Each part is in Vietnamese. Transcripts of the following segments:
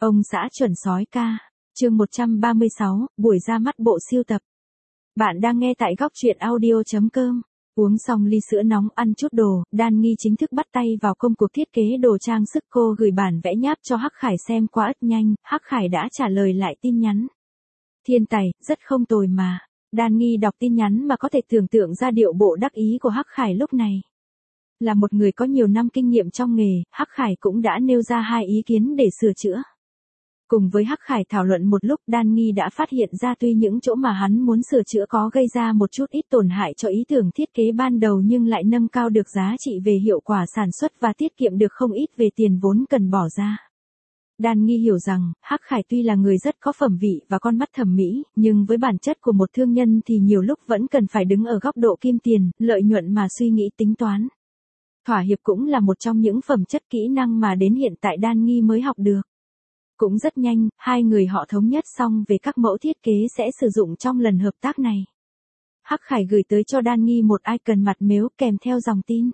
Ông xã chuẩn sói ca. Chương 136, buổi ra mắt bộ siêu tập. Bạn đang nghe tại góc truyện audio.com. Uống xong ly sữa nóng, ăn chút đồ, Đan Nghi chính thức bắt tay vào công cuộc thiết kế đồ trang sức. Cô gửi bản vẽ nháp cho Hắc Khải xem qua rất nhanh, Hắc Khải đã trả lời lại tin nhắn. Thiên tài, rất không tồi mà. Đan Nghi đọc tin nhắn mà có thể tưởng tượng ra điệu bộ đắc ý của Hắc Khải lúc này. Là một người có nhiều năm kinh nghiệm trong nghề, Hắc Khải cũng đã nêu ra 2 ý kiến để sửa chữa. Cùng với Hắc Khải thảo luận một lúc, Đan Nghi đã phát hiện ra tuy những chỗ mà hắn muốn sửa chữa có gây ra một chút ít tổn hại cho ý tưởng thiết kế ban đầu nhưng lại nâng cao được giá trị về hiệu quả sản xuất và tiết kiệm được không ít về tiền vốn cần bỏ ra. Đan Nghi hiểu rằng, Hắc Khải tuy là người rất có phẩm vị và con mắt thẩm mỹ, nhưng với bản chất của một thương nhân thì nhiều lúc vẫn cần phải đứng ở góc độ kim tiền, lợi nhuận mà suy nghĩ tính toán. Thỏa hiệp cũng là một trong những phẩm chất kỹ năng mà đến hiện tại Đan Nghi mới học được. Cũng rất nhanh, hai người họ thống nhất xong về các mẫu thiết kế sẽ sử dụng trong lần hợp tác này. Hắc Khải gửi tới cho Đan Nghi một icon mặt mếu kèm theo dòng tin.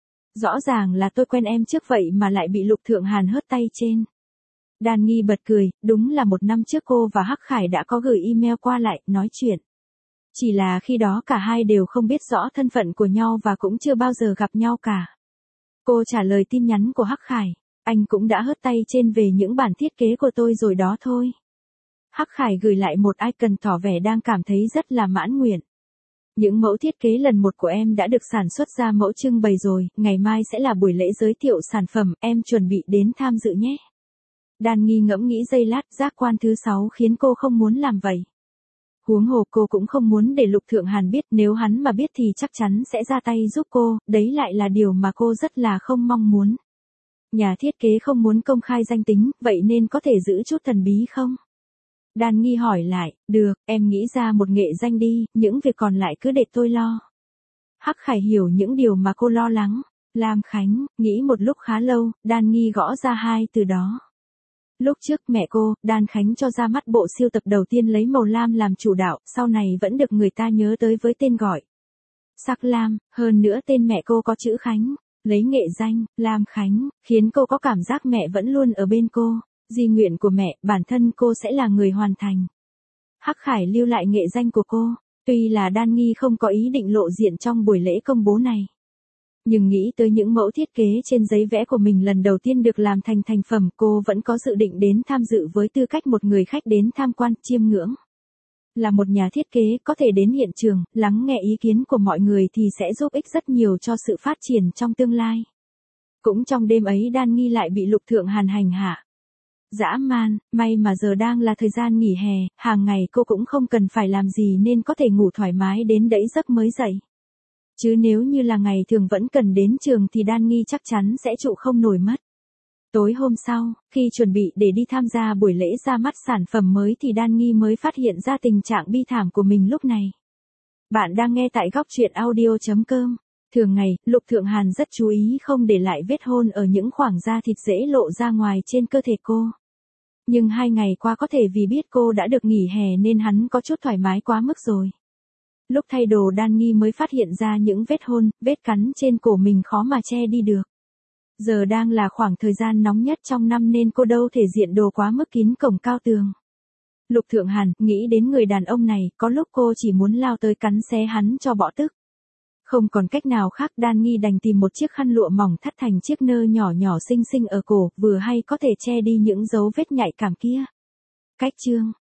Rõ ràng là tôi quen em trước vậy mà lại bị Lục Thượng Hàn hớt tay trên. Đan Nghi bật cười, đúng là 1 năm trước cô và Hắc Khải đã có gửi email qua lại, nói chuyện. Chỉ là khi đó cả hai đều không biết rõ thân phận của nhau và cũng chưa bao giờ gặp nhau cả. Cô trả lời tin nhắn của Hắc Khải. Anh cũng đã hớt tay trên về những bản thiết kế của tôi rồi đó thôi. Hắc Khải gửi lại một icon tỏ vẻ đang cảm thấy rất là mãn nguyện. Những mẫu thiết kế lần 1 của em đã được sản xuất ra mẫu trưng bày rồi, ngày mai sẽ là buổi lễ giới thiệu sản phẩm, em chuẩn bị đến tham dự nhé. Đan Nghi ngẫm nghĩ giây lát, giác quan thứ 6 khiến cô không muốn làm vậy. Huống hồ cô cũng không muốn để Lục Thượng Hàn biết, nếu hắn mà biết thì chắc chắn sẽ ra tay giúp cô, đấy lại là điều mà cô rất là không mong muốn. Nhà thiết kế không muốn công khai danh tính, vậy nên có thể giữ chút thần bí không? Đan Nghi hỏi lại, được, em nghĩ ra một nghệ danh đi, những việc còn lại cứ để tôi lo. Hắc Khải hiểu những điều mà cô lo lắng. Lam Khánh, nghĩ một lúc khá lâu, Đan Nghi gõ ra 2 từ đó. Lúc trước mẹ cô, Đan Khánh cho ra mắt bộ siêu tập đầu tiên lấy màu lam làm chủ đạo, sau này vẫn được người ta nhớ tới với tên gọi Sắc Lam, hơn nữa tên mẹ cô có chữ Khánh. Lấy nghệ danh, Lam Khánh, khiến cô có cảm giác mẹ vẫn luôn ở bên cô, di nguyện của mẹ, bản thân cô sẽ là người hoàn thành. Hắc Khải lưu lại nghệ danh của cô, tuy là Đan Nghi không có ý định lộ diện trong buổi lễ công bố này. Nhưng nghĩ tới những mẫu thiết kế trên giấy vẽ của mình lần đầu tiên được làm thành thành phẩm, cô vẫn có dự định đến tham dự với tư cách một người khách đến tham quan, chiêm ngưỡng. Là một nhà thiết kế có thể đến hiện trường, lắng nghe ý kiến của mọi người thì sẽ giúp ích rất nhiều cho sự phát triển trong tương lai. Cũng trong đêm ấy Đan Nghi lại bị Lục Thượng Hàn hành hạ. Dã man, may mà giờ đang là thời gian nghỉ hè, hàng ngày cô cũng không cần phải làm gì nên có thể ngủ thoải mái đến đẫy giấc mới dậy. Chứ nếu như là ngày thường vẫn cần đến trường thì Đan Nghi chắc chắn sẽ trụ không nổi mất. Tối hôm sau, khi chuẩn bị để đi tham gia buổi lễ ra mắt sản phẩm mới thì Đan Nghi mới phát hiện ra tình trạng bi thảm của mình lúc này. Bạn đang nghe tại góc truyện audio.com. Thường ngày, Lục Thượng Hàn rất chú ý không để lại vết hôn ở những khoảng da thịt dễ lộ ra ngoài trên cơ thể cô. Nhưng 2 ngày qua có thể vì biết cô đã được nghỉ hè nên hắn có chút thoải mái quá mức rồi. Lúc thay đồ Đan Nghi mới phát hiện ra những vết hôn, vết cắn trên cổ mình khó mà che đi được. Giờ đang là khoảng thời gian nóng nhất trong năm nên cô đâu thể diện đồ quá mức kín cổng cao tường. Lục Thượng Hàn, nghĩ đến người đàn ông này, có lúc cô chỉ muốn lao tới cắn xé hắn cho bỏ tức. Không còn cách nào khác, Đan Nghi đành tìm một chiếc khăn lụa mỏng thắt thành chiếc nơ nhỏ nhỏ xinh xinh ở cổ, vừa hay có thể che đi những dấu vết nhạy cảm kia. Cách chương